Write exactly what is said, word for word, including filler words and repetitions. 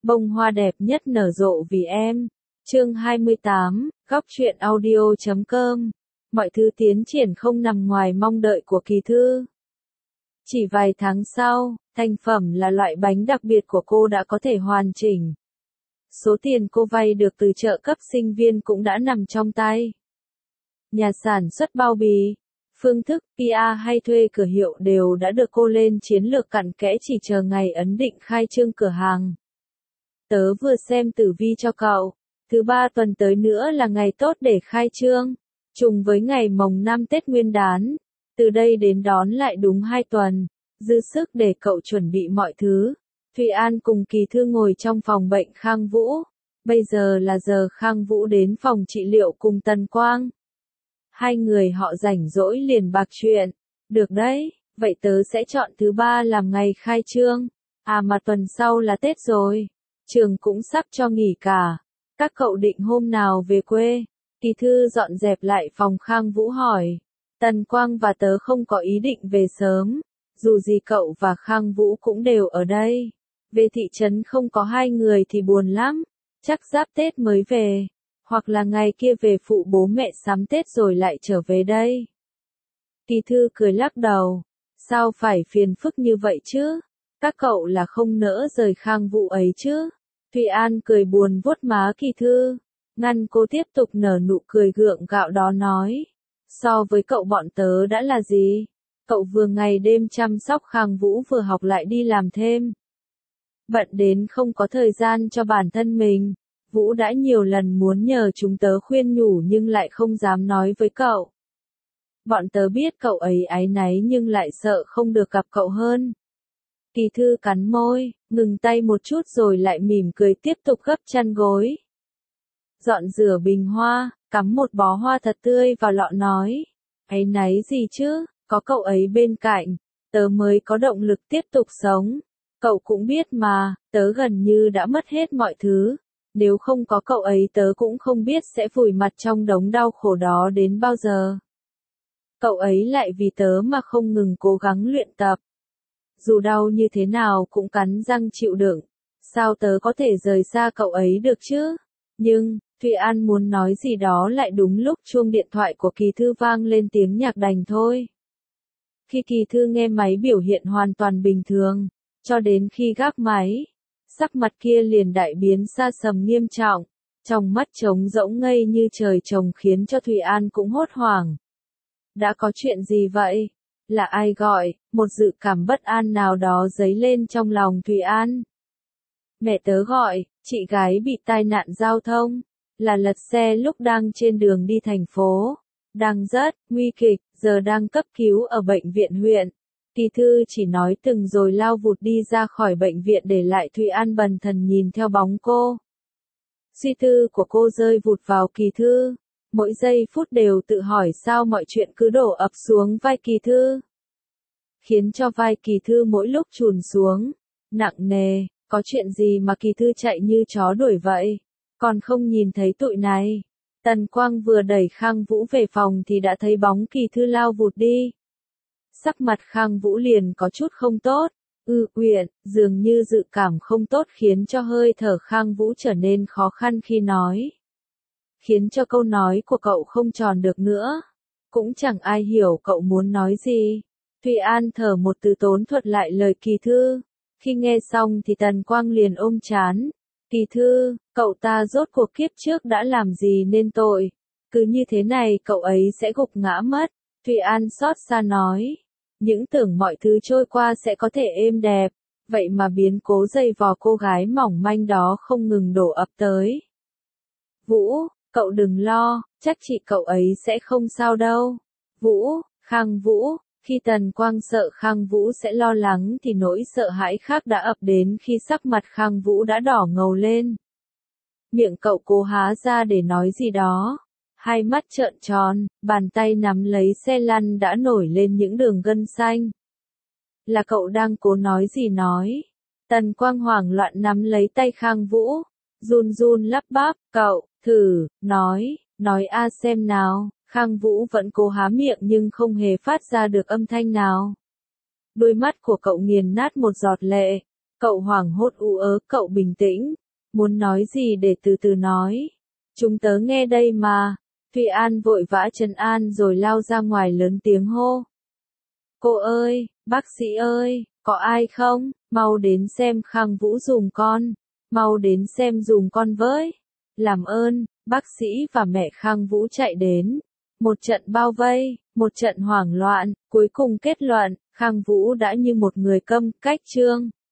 Bông hoa đẹp nhất nở rộ vì em. Chương hai mươi tám, góc truyện audio chấm com. Mọi thứ tiến triển không nằm ngoài mong đợi của Kỳ Thư. Chỉ vài tháng sau, thành phẩm là loại bánh đặc biệt của cô đã có thể hoàn chỉnh. Số tiền cô vay được từ trợ cấp sinh viên cũng đã nằm trong tay. Nhà sản xuất bao bì, phương thức pê e hay thuê cửa hiệu đều đã được cô lên chiến lược cặn kẽ, chỉ chờ ngày ấn định khai trương cửa hàng. Tớ vừa xem tử vi cho cậu, thứ ba tuần tới nữa là ngày tốt để khai trương, trùng với ngày mồng năm Tết Nguyên đán, từ đây đến đón lại đúng hai tuần, dư sức để cậu chuẩn bị mọi thứ. Thụy An cùng Kỳ Thư ngồi trong phòng bệnh Khang Vũ, bây giờ là giờ Khang Vũ đến phòng trị liệu cùng Tần Quang. Hai người họ rảnh rỗi liền bạc chuyện, được đấy, vậy tớ sẽ chọn thứ ba làm ngày khai trương, à mà tuần sau là Tết rồi. Trường cũng sắp cho nghỉ cả. Các cậu định hôm nào về quê? Kỳ Thư dọn dẹp lại phòng Khang Vũ hỏi. Tần Quang và tớ không có ý định về sớm. Dù gì cậu và Khang Vũ cũng đều ở đây. Về thị trấn không có hai người thì buồn lắm. Chắc giáp Tết mới về. Hoặc là ngày kia về phụ bố mẹ sắm Tết rồi lại trở về đây. Kỳ Thư cười lắc đầu. Sao phải phiền phức như vậy chứ? Các cậu là không nỡ rời Khang Vũ ấy chứ? Thụy An cười buồn vuốt má Kỳ Thư, ngăn cô tiếp tục nở nụ cười gượng gạo đó nói. So với cậu bọn tớ đã là gì? Cậu vừa ngày đêm chăm sóc Khang Vũ vừa học lại đi làm thêm. Bận đến không có thời gian cho bản thân mình. Vũ đã nhiều lần muốn nhờ chúng tớ khuyên nhủ nhưng lại không dám nói với cậu. Bọn tớ biết cậu ấy áy náy nhưng lại sợ không được gặp cậu hơn. Kỳ Thư cắn môi, ngừng tay một chút rồi lại mỉm cười tiếp tục gấp chăn gối. Dọn rửa bình hoa, cắm một bó hoa thật tươi vào lọ nói. Áy náy gì chứ, có cậu ấy bên cạnh, tớ mới có động lực tiếp tục sống. Cậu cũng biết mà, tớ gần như đã mất hết mọi thứ. Nếu không có cậu ấy tớ cũng không biết sẽ vùi mặt trong đống đau khổ đó đến bao giờ. Cậu ấy lại vì tớ mà không ngừng cố gắng luyện tập. Dù đau như thế nào cũng cắn răng chịu đựng. Sao tớ có thể rời xa cậu ấy được chứ? Nhưng, Thụy An muốn nói gì đó lại đúng lúc chuông điện thoại của Kỳ Thư vang lên tiếng nhạc đành thôi. Khi Kỳ Thư nghe máy biểu hiện hoàn toàn bình thường, cho đến khi gác máy, sắc mặt kia liền đại biến xa sầm nghiêm trọng, trong mắt trống rỗng ngây như trời trồng khiến cho Thụy An cũng hốt hoảng. Đã có chuyện gì vậy? Là ai gọi? Một dự cảm bất an nào đó dấy lên trong lòng Thụy An. Mẹ tớ gọi, chị gái bị tai nạn giao thông, là lật xe lúc đang trên đường đi thành phố, đang rất nguy kịch, giờ đang cấp cứu ở bệnh viện huyện. Kỳ Thư chỉ nói từng rồi lao vụt đi ra khỏi bệnh viện để lại Thụy An bần thần nhìn theo bóng cô. Suy tư của cô rơi vụt vào Kỳ Thư. Mỗi giây phút đều tự hỏi sao mọi chuyện cứ đổ ập xuống vai Kỳ Thư. Khiến cho vai Kỳ Thư mỗi lúc trùn xuống, nặng nề, có chuyện gì mà Kỳ Thư chạy như chó đuổi vậy, còn không nhìn thấy tụi này. Tần Quang vừa đẩy Khang Vũ về phòng thì đã thấy bóng Kỳ Thư lao vụt đi. Sắc mặt Khang Vũ liền có chút không tốt, ư uyển, dường như dự cảm không tốt khiến cho hơi thở Khang Vũ trở nên khó khăn khi nói. Khiến cho câu nói của cậu không tròn được nữa. Cũng chẳng ai hiểu cậu muốn nói gì. Thụy An thở một từ tốn thuật lại lời Kỳ Thư. Khi nghe xong thì Tần Quang liền ôm chán. Kỳ Thư, cậu ta rốt cuộc kiếp trước đã làm gì nên tội. Cứ như thế này cậu ấy sẽ gục ngã mất. Thụy An xót xa nói. Những tưởng mọi thứ trôi qua sẽ có thể êm đẹp. Vậy mà biến cố dày vò cô gái mỏng manh đó không ngừng đổ ập tới. Vũ, cậu đừng lo, chắc chị cậu ấy sẽ không sao đâu. Vũ, Khang Vũ, khi Tần Quang sợ Khang Vũ sẽ lo lắng thì nỗi sợ hãi khác đã ập đến khi sắc mặt Khang Vũ đã đỏ ngầu lên. Miệng cậu cố há ra để nói gì đó. Hai mắt trợn tròn, bàn tay nắm lấy xe lăn đã nổi lên những đường gân xanh. Là cậu đang cố nói gì nói. Tần Quang hoảng loạn nắm lấy tay Khang Vũ, run run lắp bắp, cậu, thử, nói, nói a xem nào. Khang Vũ vẫn cố há miệng nhưng không hề phát ra được âm thanh nào. Đôi mắt của cậu nghiền nát một giọt lệ. Cậu hoảng hốt ú ớ, cậu bình tĩnh. Muốn nói gì để từ từ nói. Chúng tớ nghe đây mà. Thụy An vội vã trấn an rồi lao ra ngoài lớn tiếng hô. Cô ơi, bác sĩ ơi, có ai không? Mau đến xem Khang Vũ dùm con. Mau đến xem dùm con với. Làm ơn, bác sĩ và mẹ Khang Vũ chạy đến. Một trận bao vây, một trận hoảng loạn, cuối cùng kết luận, Khang Vũ đã như một người câm cách trương.